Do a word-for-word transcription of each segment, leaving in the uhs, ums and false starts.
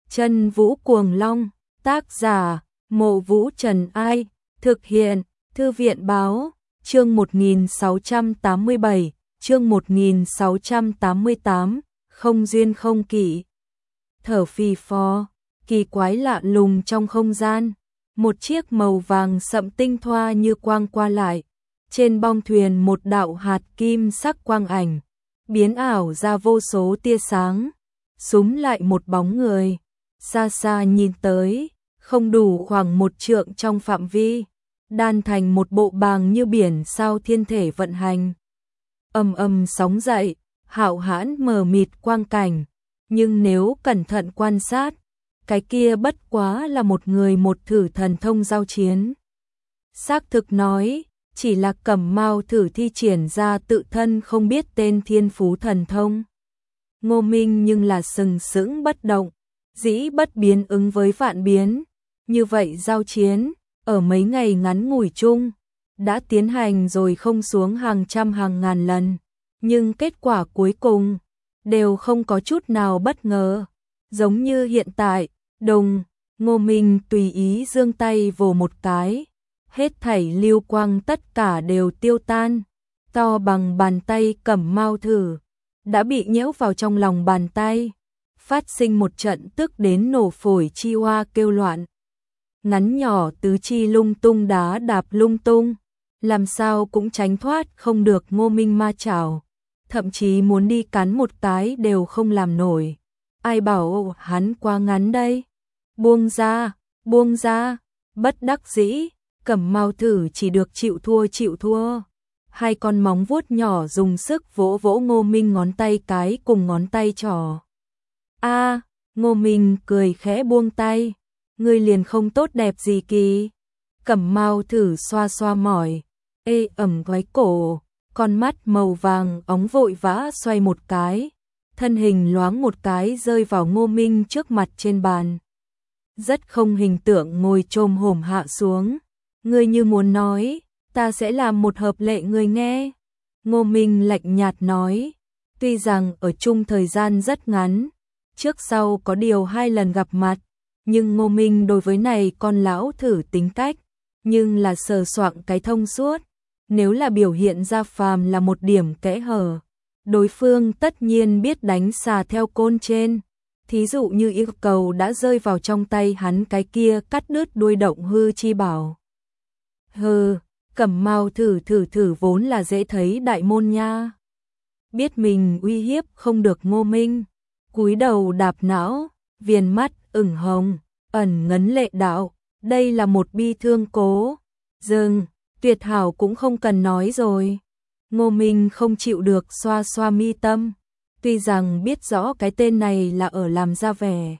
Chân Vũ Cuồng Long, tác giả, Mộ Vũ Trần Ai, thực hiện, Thư viện Báo, chương một nghìn sáu trăm tám mươi bảy, chương một nghìn sáu trăm tám mươi tám, không duyên không kỷ. Thở phì phò, kỳ quái lạ lùng trong không gian, một chiếc màu vàng sậm tinh thoa như quang qua lại, trên bong thuyền một đạo hạt kim sắc quang ảnh, biến ảo ra vô số tia sáng, súm lại một bóng người, xa xa nhìn tới, không đủ khoảng một trượng trong phạm vi, đan thành một bộ bàng như biển sao thiên thể vận hành. Ầm ầm sóng dậy, hạo hãn mờ mịt quang cảnh, nhưng nếu cẩn thận quan sát, cái kia bất quá là một người một thử thần thông giao chiến. Xác thực nói, chỉ là Cẩm Mao thử thi triển ra tự thân không biết tên thiên phú thần thông. Ngô Minh nhưng là sừng sững bất động, dĩ bất biến ứng với vạn biến, như vậy giao chiến, ở mấy ngày ngắn ngủi chung, đã tiến hành rồi không xuống hàng trăm hàng ngàn lần, nhưng kết quả cuối cùng, đều không có chút nào bất ngờ, giống như hiện tại, đùng, Ngô Minh tùy ý giương tay vồ một cái, hết thảy lưu quang tất cả đều tiêu tan, to bằng bàn tay Cẩm Mao thử, đã bị nhễu vào trong lòng bàn tay, phát sinh một trận tức đến nổ phổi chi hoa kêu loạn. Ngắn nhỏ tứ chi lung tung đá đạp lung tung, làm sao cũng tránh thoát không được Ngô Minh ma chảo, thậm chí muốn đi cắn một cái đều không làm nổi. Ai bảo hắn quá ngắn đây? Buông ra, buông ra, bất đắc dĩ, Cẩm Mao thử chỉ được chịu thua chịu thua. Hai con móng vuốt nhỏ dùng sức vỗ vỗ Ngô Minh ngón tay cái cùng ngón tay trỏ. A, à, Ngô Minh cười khẽ buông tay, ngươi liền không tốt đẹp gì kì. Cẩm Mao thử xoa xoa mỏi, ê ẩm gói cổ, con mắt màu vàng óng vội vã xoay một cái, thân hình loáng một cái rơi vào Ngô Minh trước mặt trên bàn. Rất không hình tượng ngồi chồm hổm hạ xuống, ngươi như muốn nói, ta sẽ làm một hợp lệ ngươi nghe. Ngô Minh lạnh nhạt nói, tuy rằng ở chung thời gian rất ngắn, trước sau có điều hai lần gặp mặt, nhưng Ngô Minh đối với này con lão thử tính cách, nhưng là sờ soạng cái thông suốt, nếu là biểu hiện ra phàm là một điểm kẽ hở, đối phương tất nhiên biết đánh xà theo côn trên, thí dụ như yêu cầu đã rơi vào trong tay hắn cái kia cắt đứt đuôi động hư chi bảo. Hừ, Cẩm Mao thử thử thử vốn là dễ thấy đại môn nha. Biết mình uy hiếp không được Ngô Minh, cúi đầu đạp não, viền mắt ửng hồng, ẩn ngấn lệ đạo, đây là một bi thương cố. Dừng, tuyệt hảo cũng không cần nói rồi. Ngô Minh không chịu được xoa xoa mi tâm, tuy rằng biết rõ cái tên này là ở làm ra vẻ.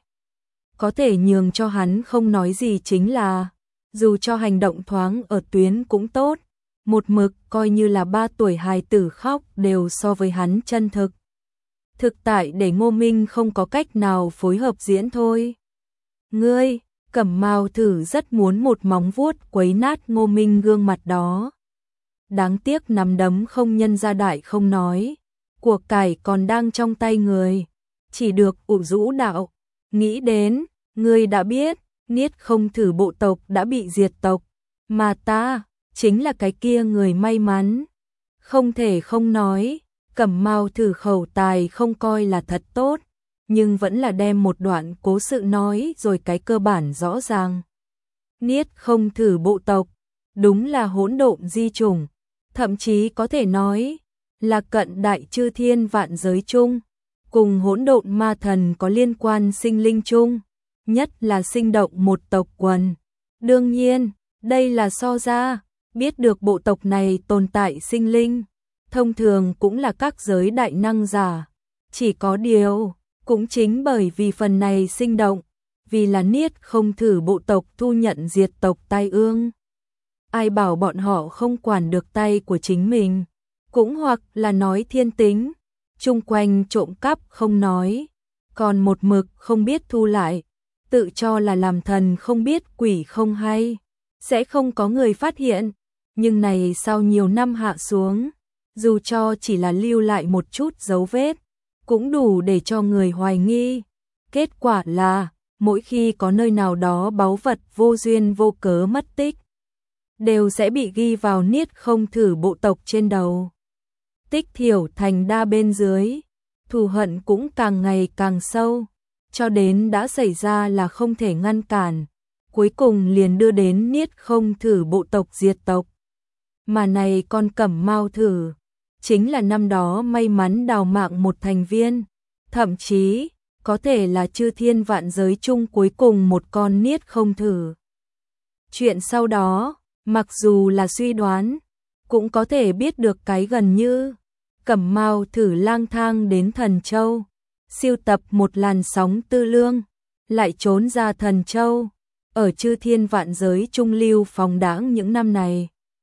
Có thể nhường cho hắn không nói gì chính là, dù cho hành động thoáng ở tuyến cũng tốt, một mực coi như là ba tuổi hài tử khóc đều so với hắn chân thực. Thực tại để Ngô Minh không có cách nào phối hợp diễn thôi. Ngươi, Cẩm Mao thử rất muốn một móng vuốt quấy nát Ngô Minh gương mặt đó. Đáng tiếc nắm đấm không nhân ra đại không nói, của cải còn đang trong tay người, chỉ được ủ rũ đạo. Nghĩ đến, ngươi đã biết, Niết Không thử bộ tộc đã bị diệt tộc, mà ta, chính là cái kia người may mắn. Không thể không nói, Cẩm Mao thử khẩu tài không coi là thật tốt, nhưng vẫn là đem một đoạn cố sự nói rồi cái cơ bản rõ ràng. Niết Không thử bộ tộc, đúng là hỗn độn di chủng, thậm chí có thể nói là cận đại chư thiên vạn giới chung, cùng hỗn độn ma thần có liên quan sinh linh chung, nhất là sinh động một tộc quần. Đương nhiên, đây là so ra, biết được bộ tộc này tồn tại sinh linh, thông thường cũng là các giới đại năng giả, chỉ có điều, cũng chính bởi vì phần này sinh động, vì là Niết Không thử bộ tộc thu nhận diệt tộc tai ương. Ai bảo bọn họ không quản được tay của chính mình, cũng hoặc là nói thiên tính, chung quanh trộm cắp không nói, còn một mực không biết thu lại, tự cho là làm thần không biết quỷ không hay, sẽ không có người phát hiện, nhưng này sau nhiều năm hạ xuống, dù cho chỉ là lưu lại một chút dấu vết, cũng đủ để cho người hoài nghi. Kết quả là, mỗi khi có nơi nào đó báu vật vô duyên vô cớ mất tích, đều sẽ bị ghi vào niết không thử bộ tộc trên đầu. Tích thiểu thành đa bên dưới, thù hận cũng càng ngày càng sâu, cho đến đã xảy ra là không thể ngăn cản, cuối cùng liền đưa đến niết không thử bộ tộc diệt tộc. Mà này con Cẩm Mao thử, chính là năm đó may mắn đào mạng một thành viên, thậm chí có thể là chư thiên vạn giới chung cuối cùng một con niết không thử. Chuyện sau đó, mặc dù là suy đoán, cũng có thể biết được cái gần như Cẩm Mao thử lang thang đến Thần Châu, siêu tập một làn sóng tư lương, lại trốn ra Thần Châu, ở chư thiên vạn giới trung lưu phóng đãng những năm này.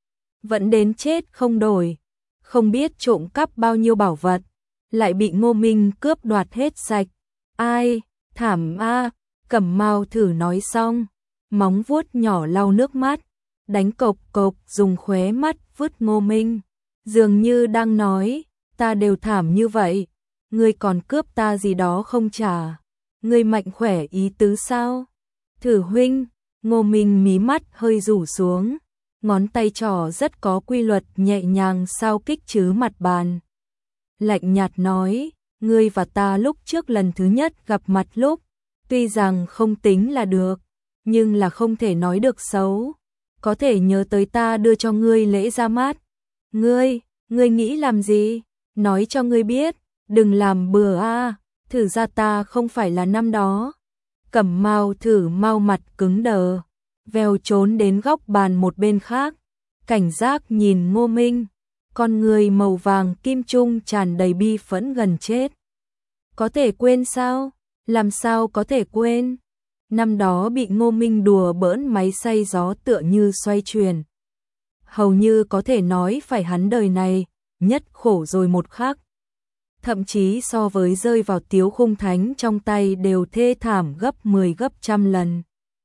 Vẫn đến chết không đổi, không biết trộm cắp bao nhiêu bảo vật, lại bị Ngô Minh cướp đoạt hết sạch. Ai, thảm a, Cẩm Mao thử nói xong, móng vuốt nhỏ lau nước mắt, đánh cộc cộc dùng khóe mắt vứt Ngô Minh, dường như đang nói, ta đều thảm như vậy, ngươi còn cướp ta gì đó không trả, ngươi mạnh khỏe ý tứ sao? Thử huynh, Ngô Minh mí mắt hơi rủ xuống, ngón tay trỏ rất có quy luật nhẹ nhàng sao kích chứ mặt bàn. Lạnh nhạt nói, ngươi và ta lúc trước lần thứ nhất gặp mặt lúc, tuy rằng không tính là được, nhưng là không thể nói được xấu, có thể nhớ tới ta đưa cho ngươi lễ ra mắt. Ngươi, ngươi nghĩ làm gì? Nói cho ngươi biết, đừng làm bừa a, thử ra ta không phải là năm đó. Cẩm Mao thử mau mặt cứng đờ, vèo trốn đến góc bàn một bên khác, cảnh giác nhìn Ngô Minh, con người màu vàng kim trung tràn đầy bi phẫn gần chết. Có thể quên sao? Làm sao có thể quên? Năm đó bị Ngô Minh đùa bỡn máy xay gió tựa như xoay chuyển. Hầu như có thể nói phải hắn đời này, nhất khổ rồi một khắc. Thậm chí so với rơi vào Tiếu Khung Thánh trong tay đều thê thảm gấp mười gấp trăm lần.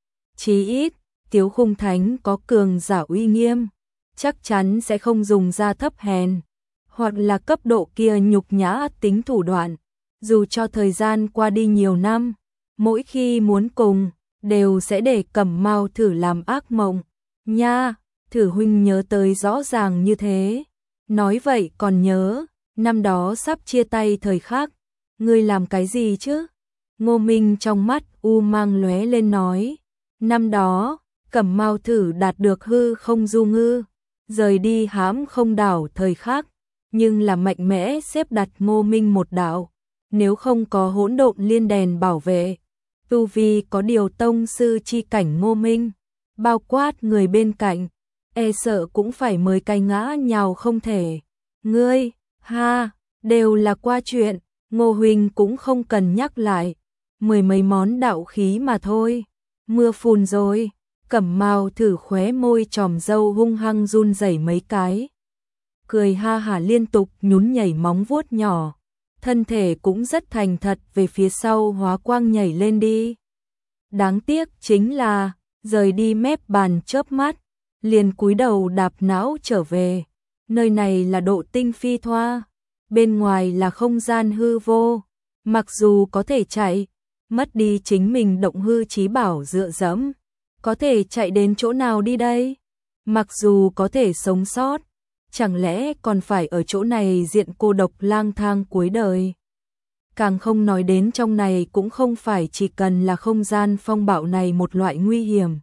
Chí ít, Tiếu Khung Thánh có cường giả uy nghiêm, chắc chắn sẽ không dùng ra thấp hèn, hoặc là cấp độ kia nhục nhã tính thủ đoạn. Dù cho thời gian qua đi nhiều năm, mỗi khi muốn cùng, đều sẽ để Cẩm Mao thử làm ác mộng. Nha, thử huynh nhớ tới rõ ràng như thế. Nói vậy còn nhớ, năm đó sắp chia tay thời khắc, ngươi làm cái gì chứ? Ngô Minh trong mắt u mang lóe lên nói, năm đó, Cẩm Mao thử đạt được hư không du ngư, rời đi hãm không đảo thời khắc, nhưng là mạnh mẽ xếp đặt Ngô Minh một đạo, nếu không có hỗn độn liên đèn bảo vệ, tu vi có điều tông sư chi cảnh Ngô Minh, bao quát người bên cạnh, e sợ cũng phải mới cay ngã nhào không thể. Ngươi, ha, đều là qua chuyện, Ngô huynh cũng không cần nhắc lại, mười mấy món đạo khí mà thôi. Mưa phùn rồi. Cẩm Mao thử khóe môi tròm râu hung hăng run rẩy mấy cái, cười ha hả liên tục nhún nhảy móng vuốt nhỏ, thân thể cũng rất thành thật về phía sau hóa quang nhảy lên đi. Đáng tiếc chính là, rời đi mép bàn chớp mắt, liền cúi đầu đạp não trở về. Nơi này là độ tinh phi thoa, bên ngoài là không gian hư vô, mặc dù có thể chạy, mất đi chính mình động hư chí bảo dựa dẫm, có thể chạy đến chỗ nào đi đây? Mặc dù có thể sống sót, chẳng lẽ còn phải ở chỗ này diện cô độc lang thang cuối đời? Càng không nói đến trong này cũng không phải chỉ cần là không gian phong bạo này một loại nguy hiểm.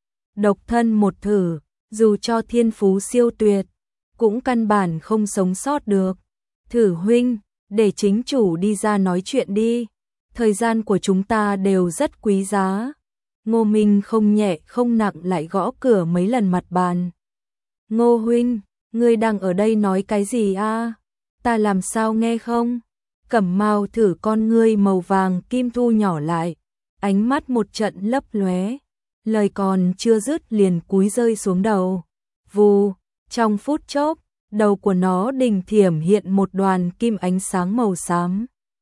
Độc thân một thử, dù cho thiên phú siêu tuyệt, cũng căn bản không sống sót được. Thử huynh, để chính chủ đi ra nói chuyện đi, thời gian của chúng ta đều rất quý giá. Ngô Minh không nhẹ không nặng lại gõ cửa mấy lần mặt bàn. Ngô huynh, ngươi đang ở đây nói cái gì a? Ta làm sao nghe không? Cẩm Mao thử con ngươi màu vàng kim thu nhỏ lại, ánh mắt một trận lấp lóe, lời còn chưa dứt liền cúi rơi xuống đầu. Vù, trong phút chốc, đầu của nó đình thiểm hiện một đoàn kim ánh sáng màu xám,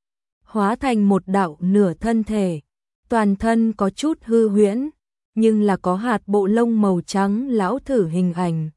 hóa thành một đạo nửa thân thể, toàn thân có chút hư huyễn, nhưng là có hạt bộ lông màu trắng lão thử hình ảnh.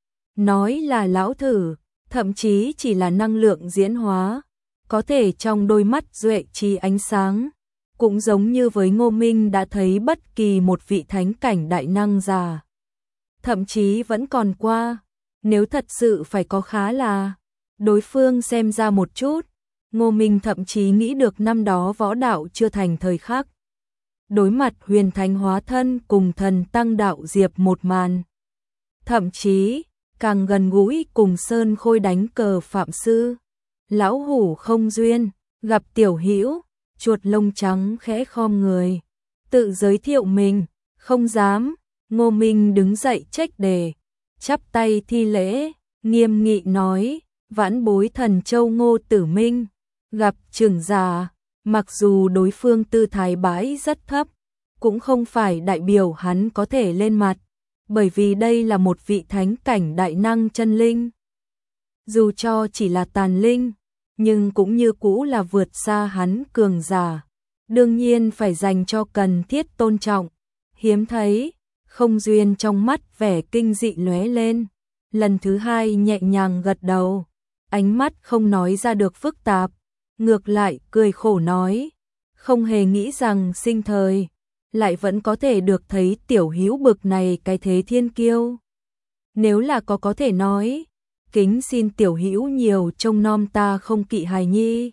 Nói là lão thử, thậm chí chỉ là năng lượng diễn hóa, có thể trong đôi mắt duệ chi ánh sáng, cũng giống như với Ngô Minh đã thấy bất kỳ một vị thánh cảnh đại năng già. Thậm chí vẫn còn qua, nếu thật sự phải có khá là đối phương xem ra một chút, Ngô Minh thậm chí nghĩ được năm đó võ đạo chưa thành thời khắc. Đối mặt huyền thánh hóa thân cùng thần tăng đạo diệp một màn. Thậm chí, càng gần gũi cùng Sơn Khôi đánh cờ phạm sư. Lão hủ không duyên, gặp tiểu hữu, chuột lông trắng khẽ khom người. Tự giới thiệu mình, không dám, Ngô Minh đứng dậy trách đề, chắp tay thi lễ, nghiêm nghị nói, vãn bối thần châu Ngô Tử Minh, gặp trưởng giả, mặc dù đối phương tư thái bãi rất thấp, cũng không phải đại biểu hắn có thể lên mặt, bởi vì đây là một vị thánh cảnh đại năng chân linh. Dù cho chỉ là tàn linh, nhưng cũng như cũ là vượt xa hắn cường giả, đương nhiên phải dành cho cần thiết tôn trọng. Hiếm thấy, không duyên trong mắt vẻ kinh dị lóe lên, lần thứ hai nhẹ nhàng gật đầu, ánh mắt không nói ra được phức tạp, ngược lại cười khổ nói, không hề nghĩ rằng sinh thời lại vẫn có thể được thấy tiểu hữu bực này cái thế thiên kiêu. Nếu là có có thể nói, kính xin tiểu hữu nhiều trông nom ta không kỵ hài nhi.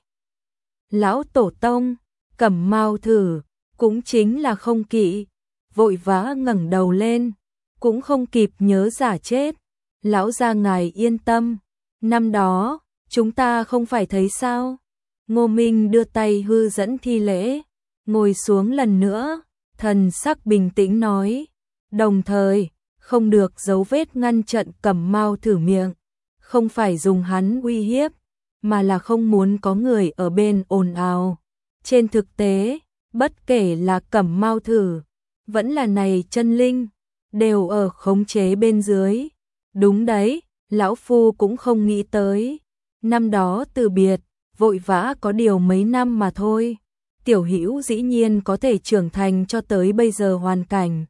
Lão tổ tông, Cẩm Mao thử, cũng chính là không kỵ, vội vã ngẩng đầu lên, cũng không kịp nhớ giả chết. Lão gia ngài yên tâm, năm đó, chúng ta không phải thấy sao? Ngô Minh đưa tay hư dẫn thi lễ, ngồi xuống lần nữa, thần sắc bình tĩnh nói, đồng thời, không được dấu vết ngăn trận Cẩm Mao thử miệng, không phải dùng hắn uy hiếp, mà là không muốn có người ở bên ồn ào. Trên thực tế, bất kể là Cẩm Mao thử, vẫn là này chân linh, đều ở khống chế bên dưới. Đúng đấy, lão phu cũng không nghĩ tới, năm đó từ biệt, vội vã có điều mấy năm mà thôi. Tiểu hữu dĩ nhiên có thể trưởng thành cho tới bây giờ hoàn cảnh.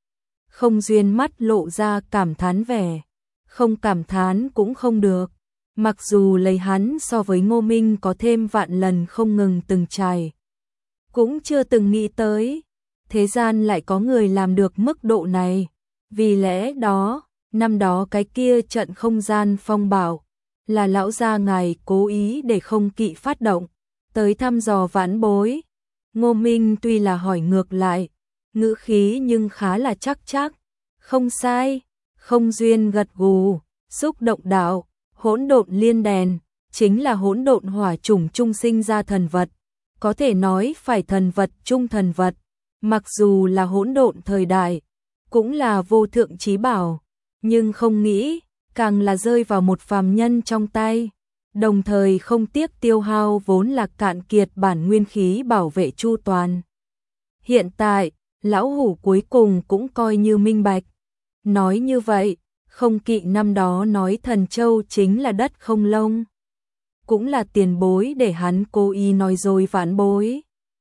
Không duyên mắt lộ ra cảm thán vẻ, không cảm thán cũng không được. Mặc dù lấy hắn so với Ngô Minh có thêm vạn lần không ngừng từng trải, cũng chưa từng nghĩ tới, thế gian lại có người làm được mức độ này. Vì lẽ đó, năm đó cái kia trận không gian phong bạo, là lão gia ngài cố ý để không kỵ phát động, tới thăm dò vãn bối. Ngô Minh tuy là hỏi ngược lại, ngữ khí nhưng khá là chắc chắc. Không sai, không duyên gật gù, xúc động đạo, hỗn độn liên đèn, chính là hỗn độn hỏa chủng trung sinh ra thần vật, có thể nói phải thần vật trung thần vật, mặc dù là hỗn độn thời đại, cũng là vô thượng chí bảo, nhưng không nghĩ, càng là rơi vào một phàm nhân trong tay, đồng thời không tiếc tiêu hao vốn là cạn kiệt bản nguyên khí bảo vệ chu toàn. Hiện tại, lão hủ cuối cùng cũng coi như minh bạch. Nói như vậy, không kỵ năm đó nói Thần Châu chính là đất không lông, cũng là tiền bối để hắn cố ý nói dối vãn bối.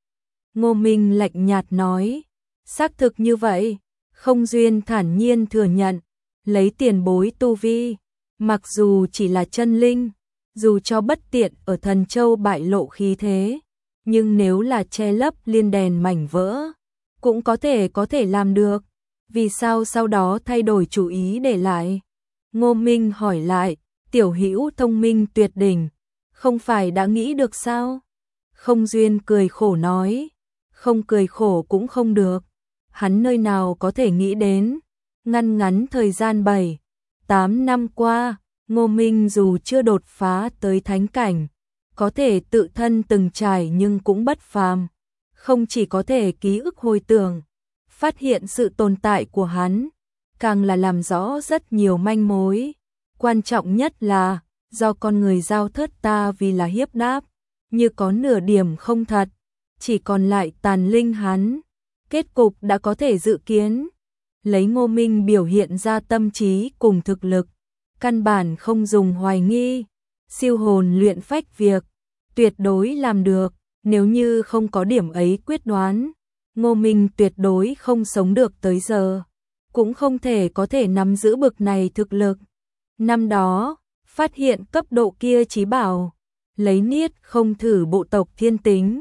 Ngô Minh lạnh nhạt nói, xác thực như vậy, không duyên thản nhiên thừa nhận, lấy tiền bối tu vi, mặc dù chỉ là chân linh, dù cho bất tiện ở Thần Châu bại lộ khí thế, nhưng nếu là che lấp liên đèn mảnh vỡ, cũng có thể có thể làm được. Vì sao sau đó thay đổi chủ ý để lại? Ngô Minh hỏi lại, tiểu hữu thông minh tuyệt đỉnh, không phải đã nghĩ được sao? Không duyên cười khổ nói, không cười khổ cũng không được. Hắn nơi nào có thể nghĩ đến, ngăn ngắn thời gian bảy, tám năm qua, Ngô Minh dù chưa đột phá tới thánh cảnh, có thể tự thân từng trải nhưng cũng bất phàm, không chỉ có thể ký ức hồi tưởng, phát hiện sự tồn tại của hắn, càng là làm rõ rất nhiều manh mối. Quan trọng nhất là, do con người giao thớt ta vì là hiếp đáp, như có nửa điểm không thật, chỉ còn lại tàn linh hắn. Kết cục đã có thể dự kiến, lấy Ngô Minh biểu hiện ra tâm trí cùng thực lực, căn bản không dùng hoài nghi, siêu hồn luyện phách việc, tuyệt đối làm được, nếu như không có điểm ấy quyết đoán, Ngô Minh tuyệt đối không sống được tới giờ, cũng không thể có thể nắm giữ bực này thực lực. Năm đó, phát hiện cấp độ kia chí bảo, lấy niết không thử bộ tộc thiên tính,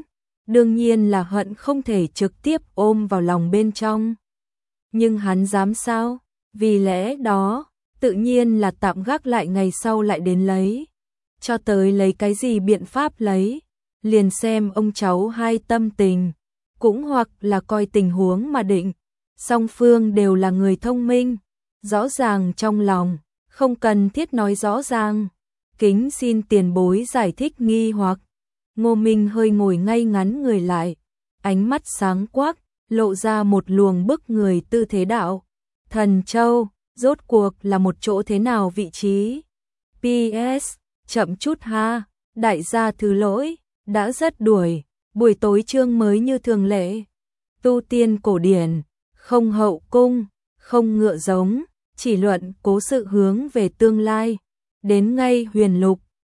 đương nhiên là hận không thể trực tiếp ôm vào lòng bên trong. Nhưng hắn dám sao? Vì lẽ đó, tự nhiên là tạm gác lại ngày sau lại đến lấy. Cho tới lấy cái gì biện pháp lấy, liền xem ông cháu hai tâm tình, cũng hoặc là coi tình huống mà định. Song phương đều là người thông minh, rõ ràng trong lòng, không cần thiết nói rõ ràng. Kính xin tiền bối giải thích nghi hoặc. Ngô Minh hơi ngồi ngay ngắn người lại, ánh mắt sáng quắc, lộ ra một luồng bức người tư thế đạo. Thần Châu, rốt cuộc là một chỗ thế nào vị trí? pê ét, chậm chút ha, đại gia thứ lỗi, đã rất đuổi, buổi tối chương mới như thường lệ. Tu tiên cổ điển, không hậu cung, không ngựa giống, chỉ luận cố sự hướng về tương lai. Đến ngay huyền lục,